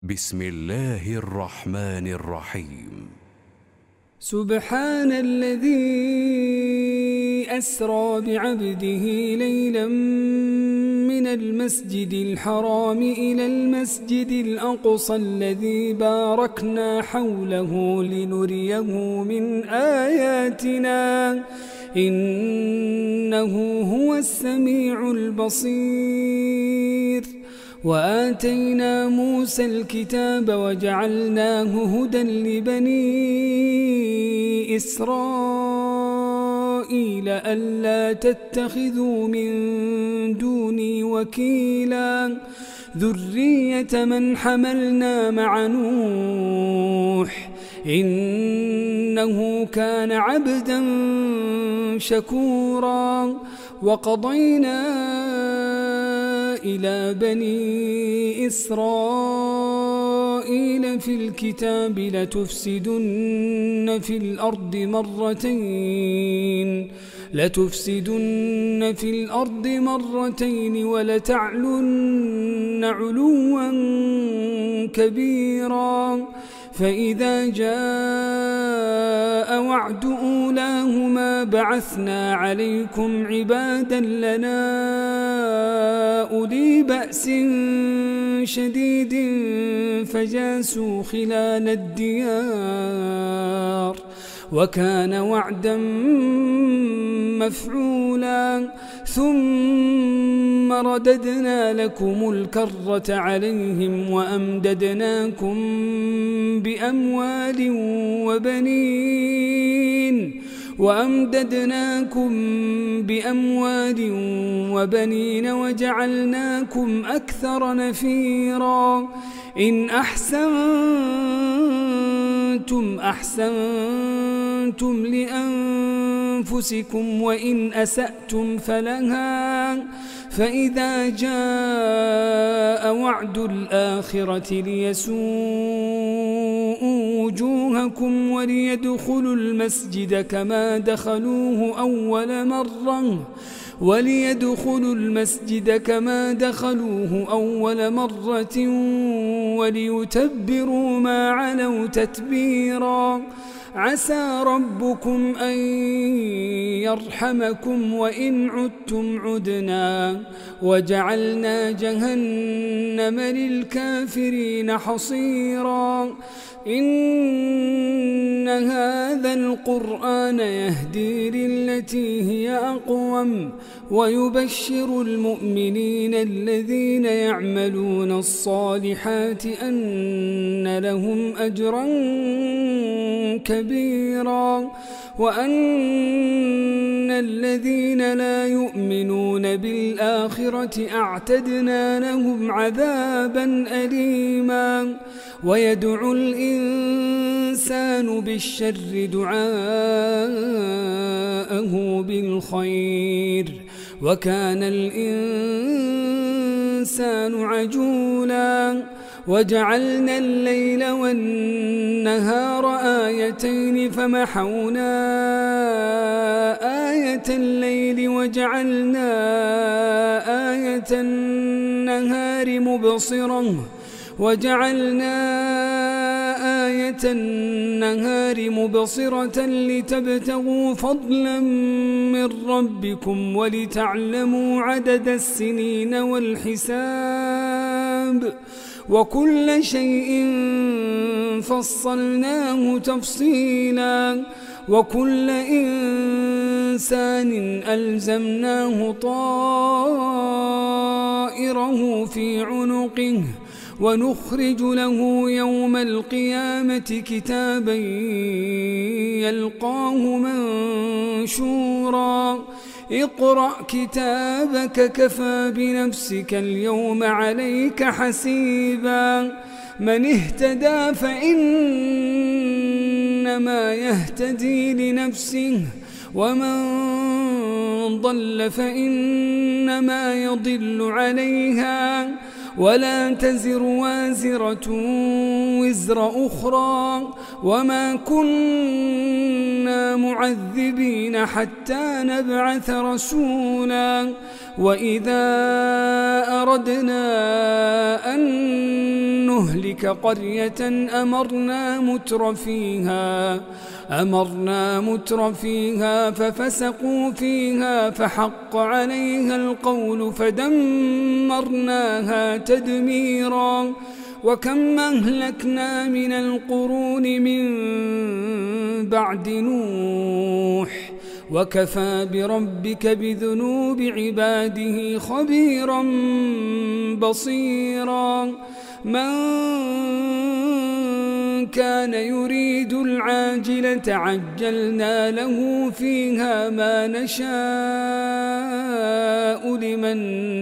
بسم الله الرحمن الرحيم. سبحان الذي أسرى بعبده ليلا من المسجد الحرام إلى المسجد الأقصى الذي باركنا حوله لنريه من آياتنا إنه هو السميع البصير. وآتينا موسى الكتاب وجعلناه هدى لبني إسرائيل ألا تتخذوا من دوني وكيلا ذرية من حملنا مع نوح إنه كان عبدا شكورا. وقضينا إلى بني إسرائيل في الكتاب لتفسدن في الأرض مرتين ولتعلن علوا كبيرا. فإذا جاء وعد أولاهما بعثنا عليكم عبادا لنا أولي بأس شديد فجاسوا خلال الديار وكان وعدا مفعولا. ثم رددنا لكم الكرة عليهم وأمددناكم بأموال وبنين وجعلناكم أكثر نفيرا. إن أحسنتم لأنفسكم وإن أسأتم فلها. فإذا جاء وعد الآخرة ليسوءوا وجوهكم وليدخلوا المسجد كما دخلوه أول مرة وليتبروا ما علوا تتبيرا. عسى ربكم أن يرحمكم وإن عدتم عدنا وجعلنا جهنم للكافرين حصيرا. إن هذا القرآن يهدي للتي هي أقوم ويبشر المؤمنين الذين يعملون الصالحات أن لهم أجرا كبيرا وأن الذين لا يؤمنون بالآخرة أعتدنا لهم عذابا أليما. ويدعو الإنسان بالشر دعاءه بالخير وكان الإنسان عجولا. وجعلنا الليل والنهار آيتين فمحونا آية الليل وجعلنا آية النهار مبصرة لتبتغوا فضلا من ربكم ولتعلموا عدد السنين والحساب وكل شيء فصلناه تفصيلا. وكل إنسان ألزمناه طائره في عنقه ونخرج له يوم القيامة كتابا يلقاه منشورا. اقرأ كتابك كفى بنفسك اليوم عليك حسيبا. من اهتدى فإنما يهتدي لنفسه ومن ضل فإنما يضل عليها ولا تزر وازرة وزر أخرى وما كنا معذبين حتى نبعث رسولا وإذا أردنا أن نهلك قرية أمرنا متر فيها ففسقوا فيها فحق عليها القول فدمرناها تدميرا وكم أهلكنا من القرون من بعد نوح وكفى بربك بذنوب عباده خبيرا بصيرا من كان يريد العاجلة عجلنا له فيها ما نشاء لمن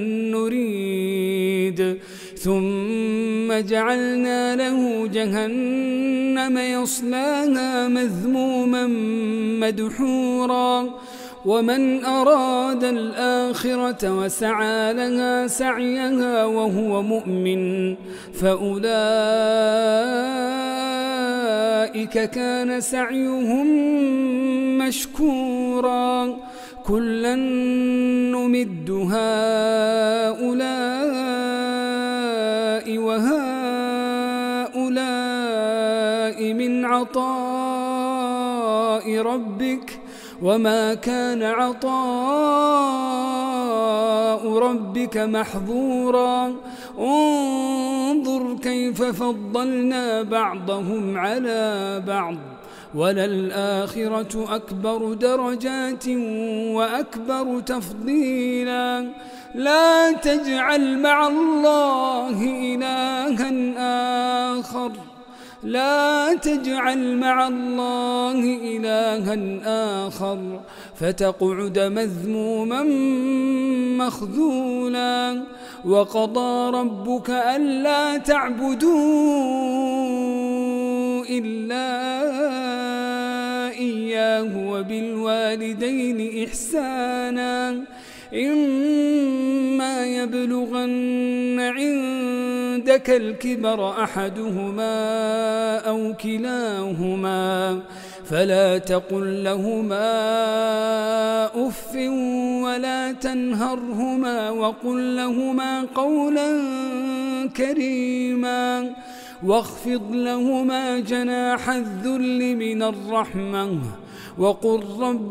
نريد ثم جعلنا له جهنم يصلاها مذموما مدحورا ومن أراد الآخرة وسعى لها سعيها وهو مؤمن فأولئك كان سعيهم مشكورا كلا نمد هؤلاء وهؤلاء من عطاء ربك وما كان عطاء ربك محظورا انظر كيف فضلنا بعضهم على بعض وللآخرة أكبر درجات وأكبر تفضيلا لا تجعل مع الله إلها آخر فتقعد مذموما مخذولا وقضى ربك ألا تعبدوا إلا إياه وبالوالدين إحسانا إما يبلغن عندك الكبر أحدهما أو كلاهما فلا تقل لهما أف ولا تنهرهما وقل لهما قولا كريما واخفض لهما جناح الذل من الرحمة وقل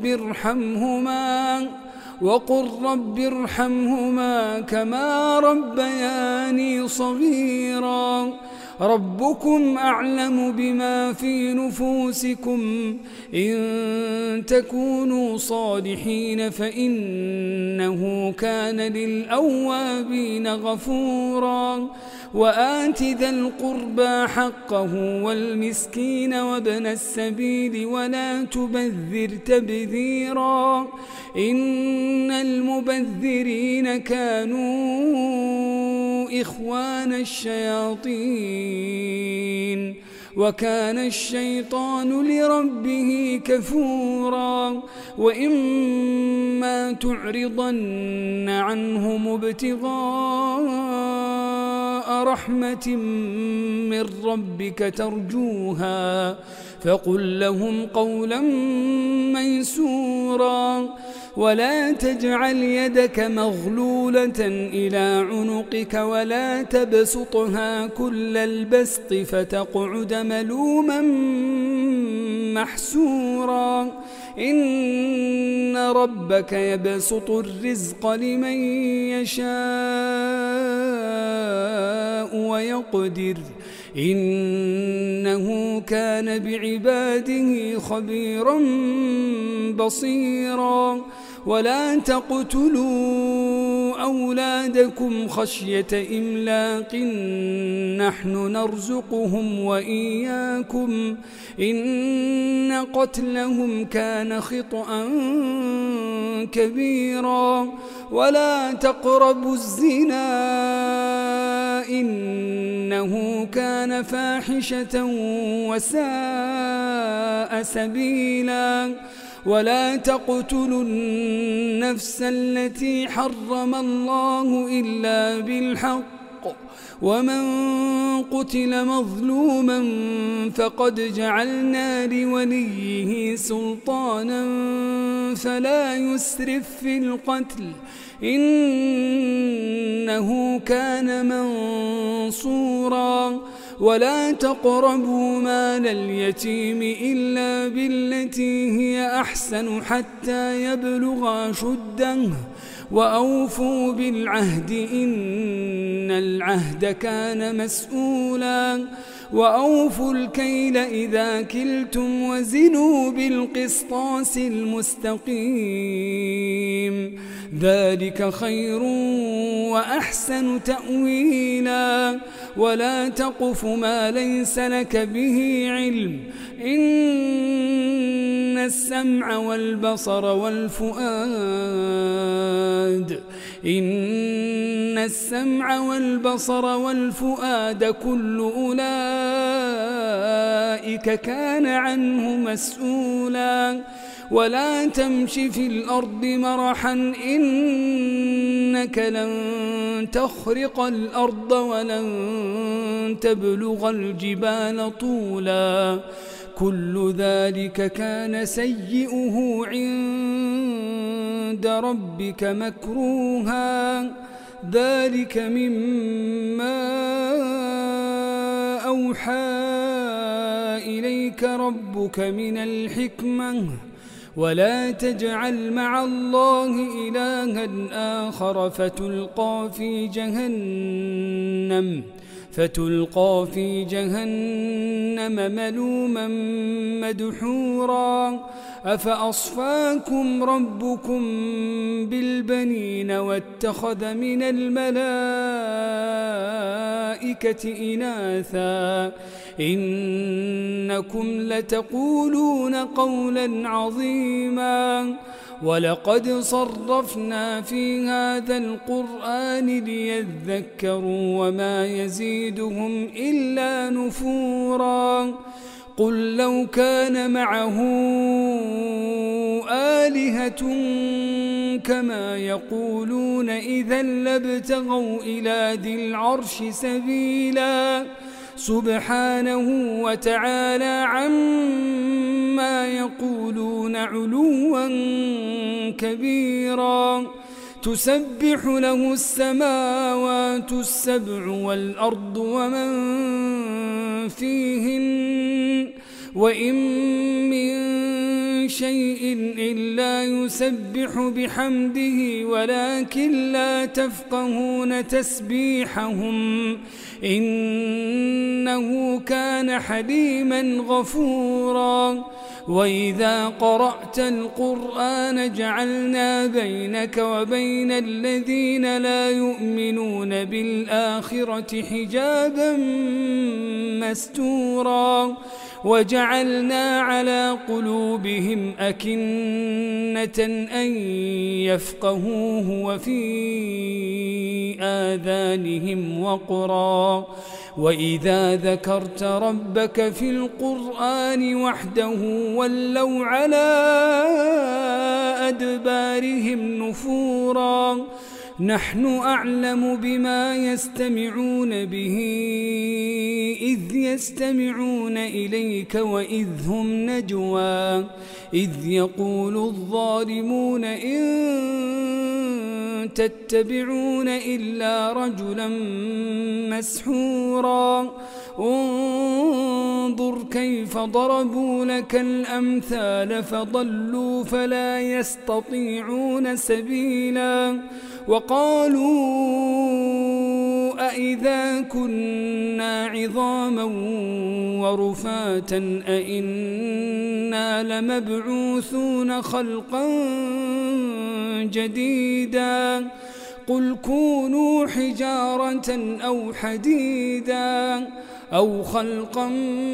رب ارحمهما كما ربياني صغيرا ربكم أعلم بما في نفوسكم إن تكونوا صالحين فإنه كان للأوابين غفورا وآت ذا القربى حقه والمسكين وابن السبيل ولا تبذر تبذيرا إن المبذرين كانوا إخوان الشياطين وكان الشيطان لربه كفورا وإما تعرضن عنهم ابتغاء رحمة من ربك ترجوها فقل لهم قولا ميسورا ولا تجعل يدك مغلولة إلى عنقك ولا تبسطها كل البسط فتقعد ملوما محسورا إن ربك يبسط الرزق لمن يشاء ويقدر إنه كان بعباده خبيرا بصيرا ولا تقتلوا أولادكم خشية إملاق نحن نرزقهم وإياكم إن قتلهم كان خطأ كبيرا ولا تقربوا الزنا إنه كان فاحشة وساء سبيلا ولا تقتلوا النفس التي حرم الله إلا بالحق ومن قتل مظلوما فقد جعلنا لوليه سلطانا فلا يسرف في القتل إنه كان منصورا ولا تقربوا مال اليتيم إلا بالتي هي أحسن حتى يبلغ أشده وأوفوا بالعهد إن العهد كان مسؤولا وأوفوا الكيل إذا كلتم وزنوا بالقسطاس المستقيم ذلك خير وأحسن تأويلا ولا تقف ما ليس لك به علم إن السمع والبصر والفؤاد كل أولئك كان عنه مسؤولا ولا تمش في الأرض مرحا إنك لن تخرق الأرض ولن تبلغ الجبال طولا كل ذلك كان سيئه عند ربك مكروها ذلك مما أوحى إليك ربك من الحكمة ولا تجعل مع الله إلها آخر فتلقى في جهنم ملوما مدحورا أفأصفاكم ربكم بالبنين واتخذ من الملائكة إناثا إنكم لتقولون قولا عظيما ولقد صرفنا في هذا القرآن ليذكروا وما يزيدهم إلا نفورا قل لو كان معه آلهة كما يقولون إذا لابتغوا إلى ذي العرش سبيلا سبحانه وتعالى عما يقولون علوا كبيرا تسبح له السماوات السبع والأرض ومن فيهن وإن من شيء إلا يسبح بحمده ولكن لا تفقهون تسبيحهم إنه كان حليما غفورا وإذا قرأت القرآن جعلنا بينك وبين الذين لا يؤمنون بالآخرة حجابا مستورا وجعلنا على قلوبهم أكنة أن يفقهوه وفي آذانهم وقرا وإذا ذكرت ربك في القرآن وحده ولوا على أدبارهم نفورا نحن أعلم بما يستمعون به إذ يستمعون إليك وإذ هم نجوى إذ يقول الظالمون إن تتبعون إلا رجلا مسحورا انظر كيف ضربوا لك الأمثال فضلوا فلا يستطيعون سبيلا وقالوا أإذا كنا عظاما ورفاتا أإنا لمبعوثون خلقا جديدا قل كونوا حجارة أو حديدا أو خلقا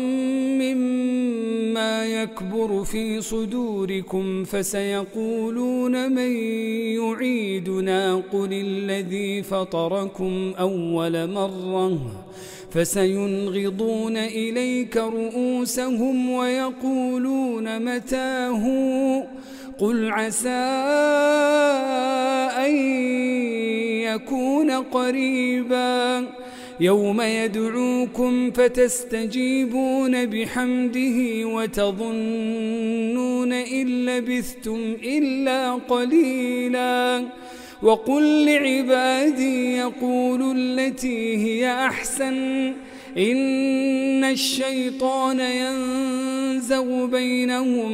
مما يكبر في صدوركم فسيقولون من يعيدنا قل الذي فطركم أول مرة فسينغضون إليك رؤوسهم ويقولون متاه قل عسى أن يكون قريبا يوم يدعوكم فتستجيبون بحمده وتظنون إن لبثتم إلا قليلا وقل لعبادي يقولوا التي هي أحسن إن الشيطان ينزغ بينهم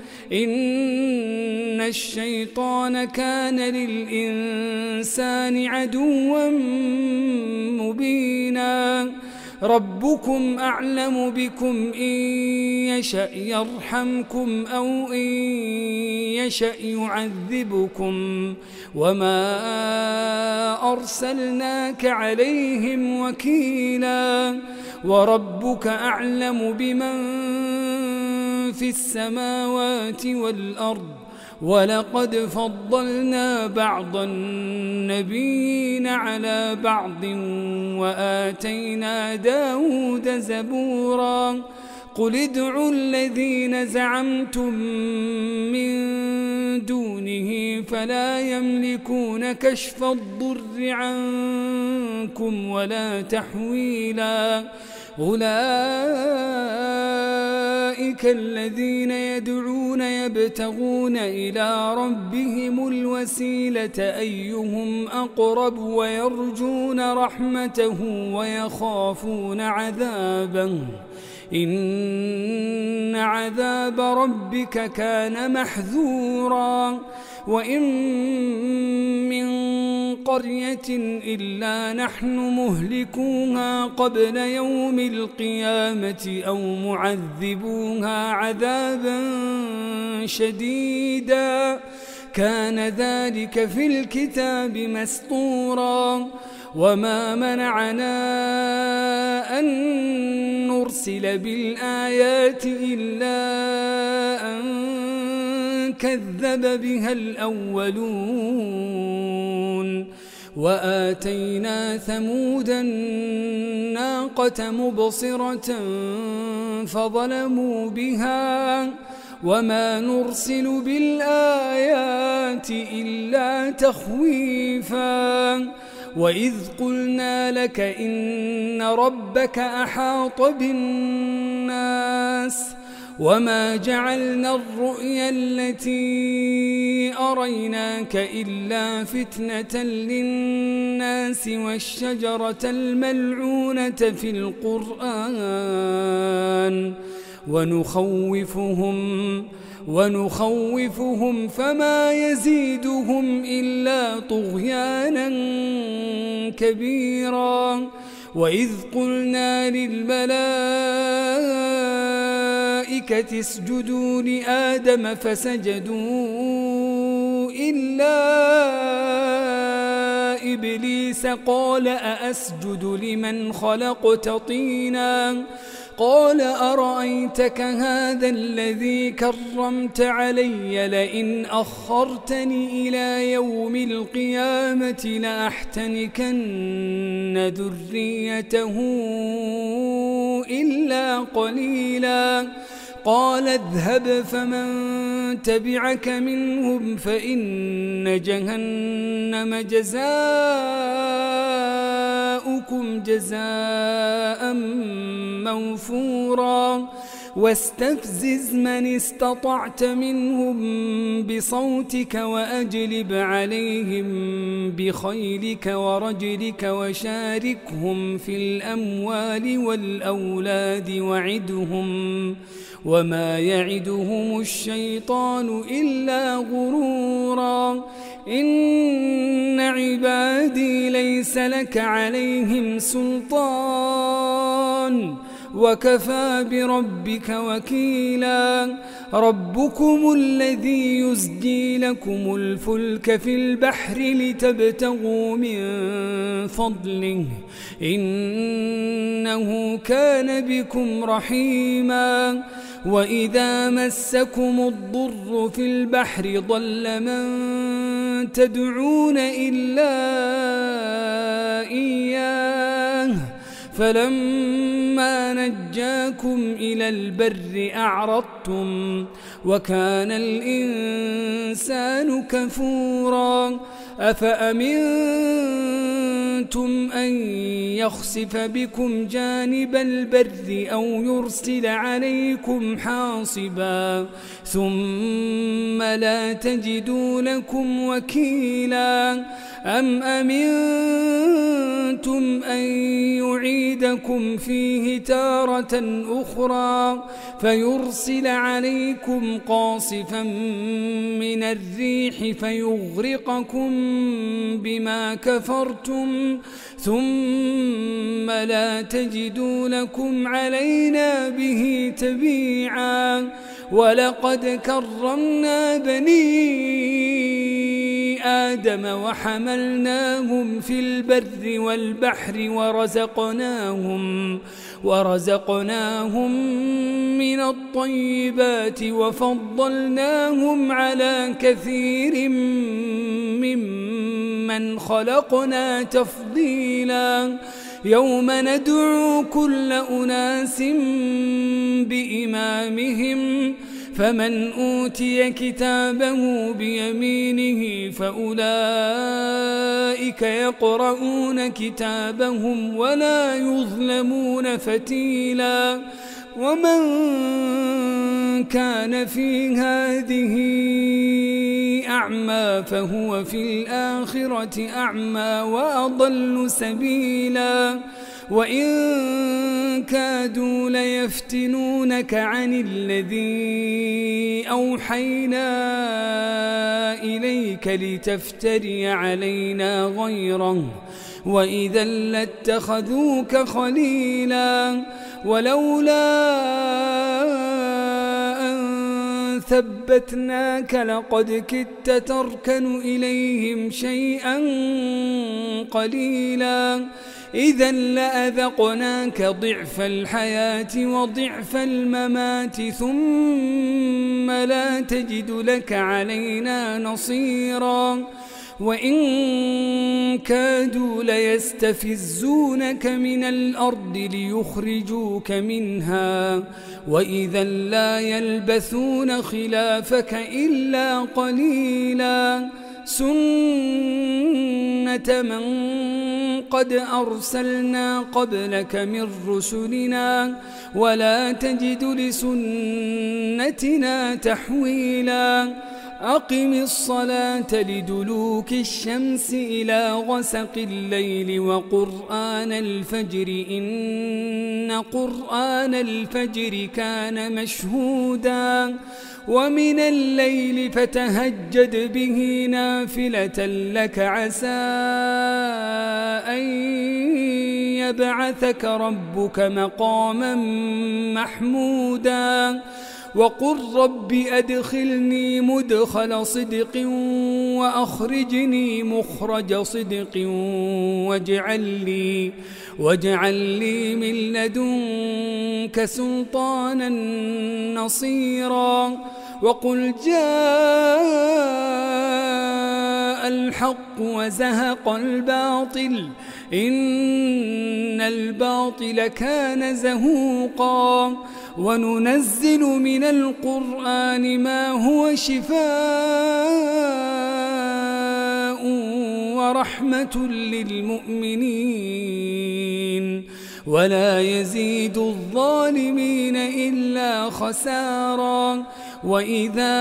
إن الشيطان كان للإنسان عدوا مبينا ربكم أعلم بكم إن يشأ يرحمكم أو إن يشأ يعذبكم وما أرسلناك عليهم وكيلا وربك أعلم بمن في السماوات والأرض ولقد فضلنا بعض النبيين على بعض وآتينا داود زبورا قل ادعوا الذين زعمتم من دونه فلا يملكون كشف الضر عنكم ولا تحويلا أولئك الذين يدعون يبتغون إلى ربهم الوسيلة أيهم أقرب ويرجون رحمته ويخافون عذابه إن عذاب ربك كان محذورا وإن من قرية إلا نحن مهلكوها قبل يوم القيامة أو معذبوها عذابا شديدا كان ذلك في الكتاب مسطورا وما منعنا أن نرسل بالآيات إلا أن كذب بها الأولون وآتينا ثمود الناقة مبصرة فظلموا بها وما نرسل بالآيات إلا تخويفا وإذ قلنا لك إن ربك أحاط بالناس وما جعلنا الرؤيا التي أريناك إلا فتنة للناس والشجرة الملعونة في القرآن ونخوفهم فما يزيدهم إلا طغيانا كبيرا وإذ قلنا للملائكة اسجدوا لآدم فسجدوا إلا إبليس قال أأسجد لمن خلقت طينا قال أرأيتك هذا الذي كرمت علي لئن أخرتني إلى يوم القيامة لأحتنكن ذريته إلا قليلا قال اذهب فمن تبعك منهم فإن جهنم جزاؤكم جزاء موفورا واستفزز من استطعت منهم بصوتك وأجلب عليهم بخيلك ورجلك وشاركهم في الأموال والأولاد وعدهم وما يعدهم الشيطان إلا غرورا إن عبادي ليس لك عليهم سلطان وكفى بربك وكيلا ربكم الذي يزجي لكم الفلك في البحر لتبتغوا من فضله إنه كان بكم رحيما وإذا مسكم الضر في البحر ضل من تدعون إلا إياه فلما نجاكم إلى البر أعرضتم وكان الإنسان كفورا أفأمنتم أمنتم أن يخسف بكم جانب البر أو يرسل عليكم حاصبا ثم لا تجدوا لكم وكيلا أم أمنتم أن يعيدكم فيه تارة أخرى فيرسل عليكم قاصفا من الريح فيغرقكم بما كفرتم ثم لا تجدوا لكم علينا به تبيعا ولقد كرمنا بني آدم وحملناهم في البر والبحر ورزقناهم من الطيبات وفضلناهم على كثير ممن خلقنا تفضيلا يوم ندعو كل أناس بإمامهم فمن أوتي كتابه بيمينه فأولئك يقرؤون كتابهم ولا يظلمون فتيلا ومن كان في هذه أعمى فهو في الآخرة أعمى وأضل سبيلا وإن كادوا ليفتنونك عن الذي أوحينا إليك لتفتري علينا غيره وإذا لاتخذوك خليلا ولولا أن ثبتناك لقد كدت تركن إليهم شيئا قليلا إذا لأذقناك ضعف الحياة وضعف الممات ثم لا تجد لك علينا نصيرا وإن كادوا ليستفزونك من الأرض ليخرجوك منها وإذا لا يلبثون خلافك إلا قليلا سنة من قد أرسلنا قبلك من رسلنا ولا تجد لسنتنا تحويلا أقم الصلاة لدلوك الشمس إلى غسق الليل وقرآن الفجر إن قرآن الفجر كان مشهودا ومن الليل فتهجد به نافلة لك عسى أن يبعثك ربك مقاما محمودا وقل رب أدخلني مدخل صدق وأخرجني مخرج صدق واجعل لي من لدنك سلطانا نصيرا وقل جاء الحق وزهق الباطل إن الباطل كان زهوقا وننزل من القرآن ما هو شفاء ورحمة للمؤمنين ولا يزيد الظالمين إلا خسارا وإذا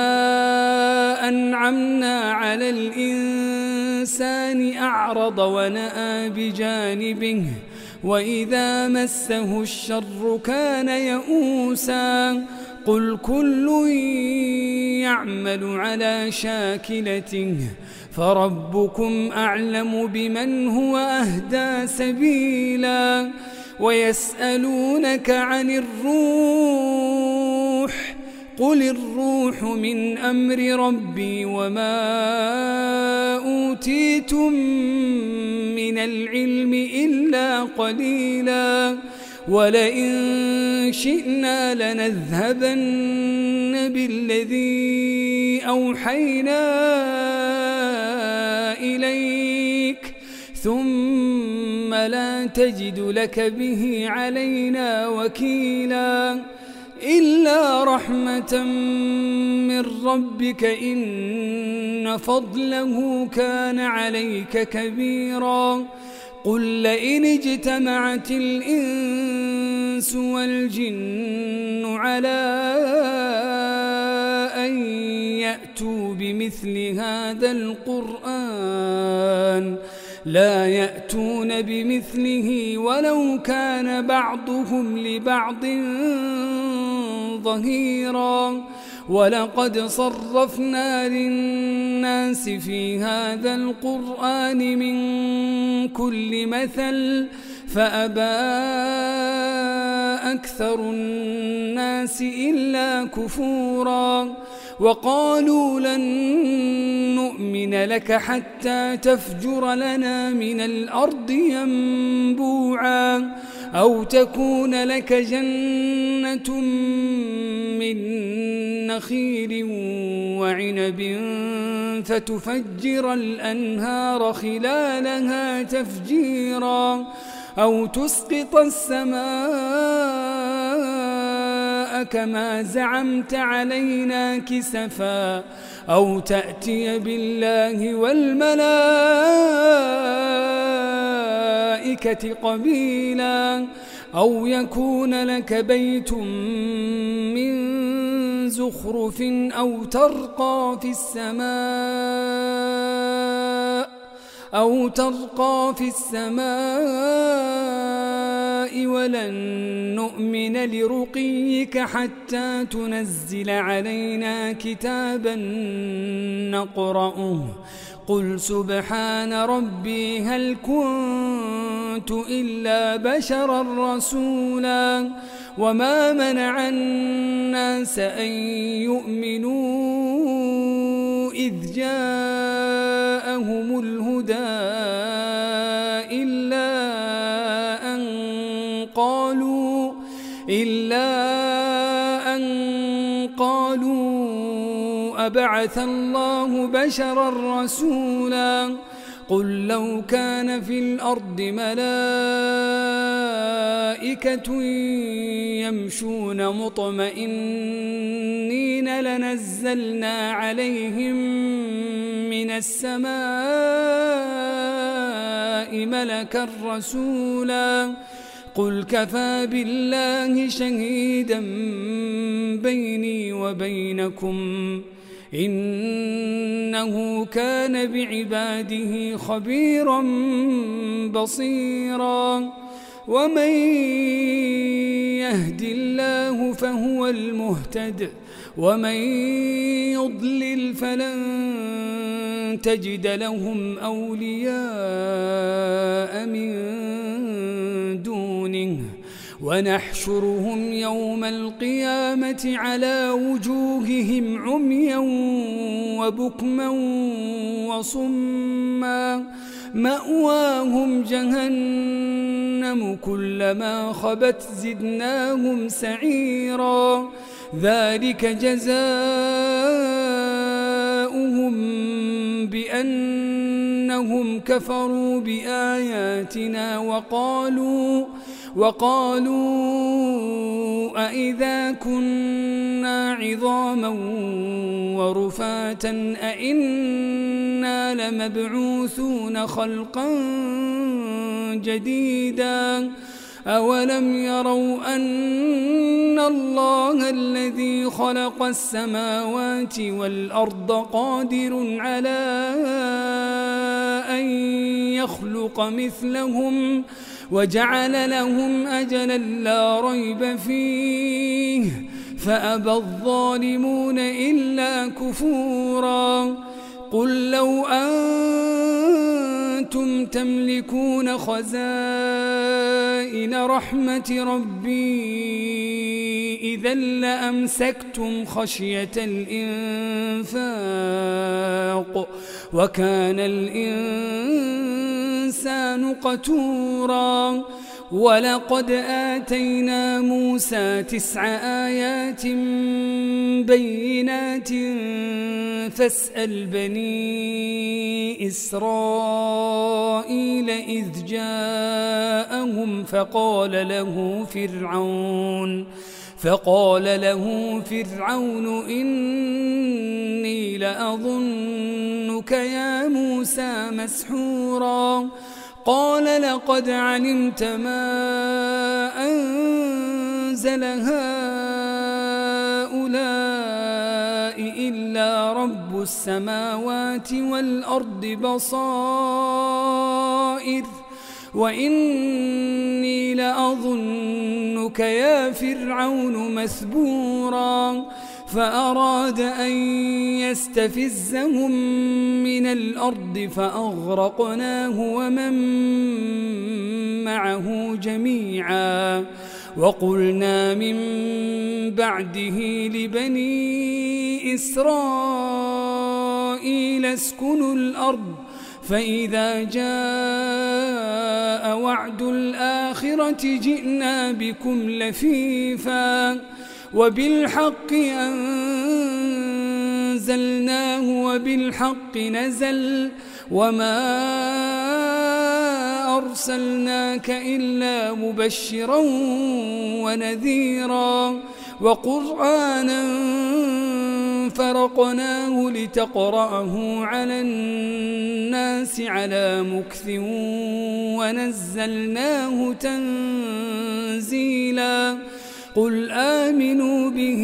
أنعمنا على الإنسان أعرض ونأى بجانبه وإذا مسه الشر كان يئوسا قل كل يعمل على شاكلته فربكم أعلم بمن هو أهدى سبيلا ويسألونك عن الروح قل الروح من أمر ربي وما أوتيتم من العلم إلا قليلا ولئن شئنا لنذهبن بالذي أوحينا إليك ثم لا تجد لك به علينا وكيلا إلا رحمة من ربك إن فضله كان عليك كبيرا قل لئن اجتمعت الإنس والجن على أن يأتوا بمثل هذا القرآن لا يأتون بمثله ولو كان بعضهم لبعض ظهيرا ولقد صرفنا للناس في هذا القرآن من كل مثل فأبى أكثر الناس إلا كفورا وقالوا لن نؤمن لك حتى تفجر لنا من الأرض ينبوعا أو تكون لك جنة من نخيل وعنب فتفجر الأنهار خلالها تفجيرا أو تسقط السماء كما زعمت علينا كسفا أو تأتي بالله والملائكة قبيلا أو يكون لك بيت من زخرف أو ترقى في السماء ولن نؤمن لرقيك حتى تنزل علينا كتابا نقرأه قل سبحان ربي هل كنت إلا بشرا رسولا وما منع الناس أن يؤمنوا إذ جاءهم الهدى إلا أن قالوا أبعث الله بشرا رسولا قل لو كان في الأرض ملائكة يمشون مطمئنين لنزلنا عليهم من السماء ملكا رسولا قل كفى بالله شهيدا بيني وبينكم إنه كان بعباده خبيرا بصيرا ومن يهد الله فهو المهتد ومن يضلل فلن تجد لهم أولياء من دونه ونحشرهم يوم القيامة على وجوههم عميا وبكما وصما مأواهم جهنم كلما خبت زدناهم سعيرا ذلك جزاؤهم بأنهم كفروا بآياتنا وقالوا أئذا كنا عظاما ورفاتا أئنا لمبعوثون خلقا جديدا أولم يروا أن الله الذي خلق السماوات والأرض قادر على أن يخلق مثلهم وجعل لهم أجلا لا ريب فيه فأبى الظالمون إلا كفورا قل لو أنتم تملكون خزائن رحمة ربي إذا لأمسكتم خشية الإنفاق وكان الإنسان قتورا ولقد آتينا موسى 9 آيات بينات فاسأل بني إسرائيل إذ جاءهم فقال له فرعون إني لأظنك يا موسى مسحورا قال لقد علمت ما أنزل هؤلاء إلا رب السماوات والأرض بصائر وإني لأظنك يا فرعون مثبورا فأراد أن يستفزهم من الأرض فأغرقناه ومن معه جميعا وقلنا من بعده لبني إسرائيل اسكنوا الأرض فإذا جاء وعد الآخرة جئنا بكم لفيفا وبالحق أنزلناه وبالحق نزل وما أرسلناك إلا مبشرا ونذيرا وقرآنا فرقناه لتقرأه على الناس على مكث ونزلناه تنزيلا قل آمنوا به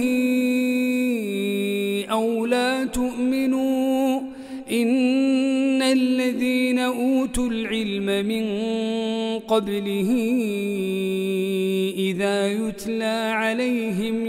أو لا تؤمنوا إن الذين أوتوا العلم من قبله إذا يتلى عليهم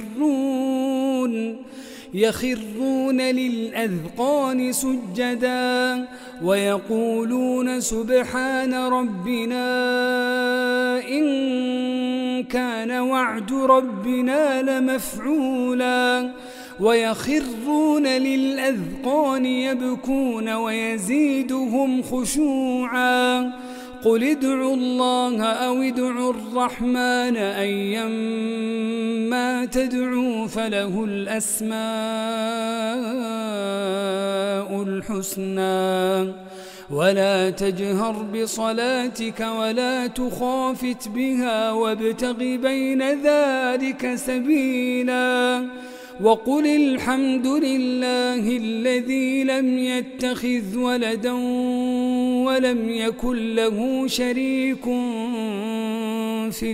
يخرون للأذقان سجدا ويقولون سبحان ربنا إن كان وعد ربنا لمفعولا ويخرون للأذقان يبكون ويزيدهم خشوعا قل ادعوا الله أو ادعوا الرحمن أيما تدعوا فله الأسماء الحسنى ولا تجهر بصلاتك ولا تخافت بها وابتغ بين ذلك سبيلا وقل الحمد لله الذي لم يتخذ ولدا ولم يكن له شريك في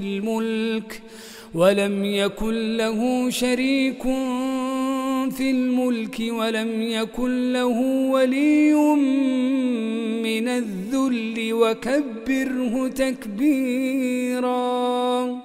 الملك ولم يكن له ولي من الذل وكبره تكبيرا.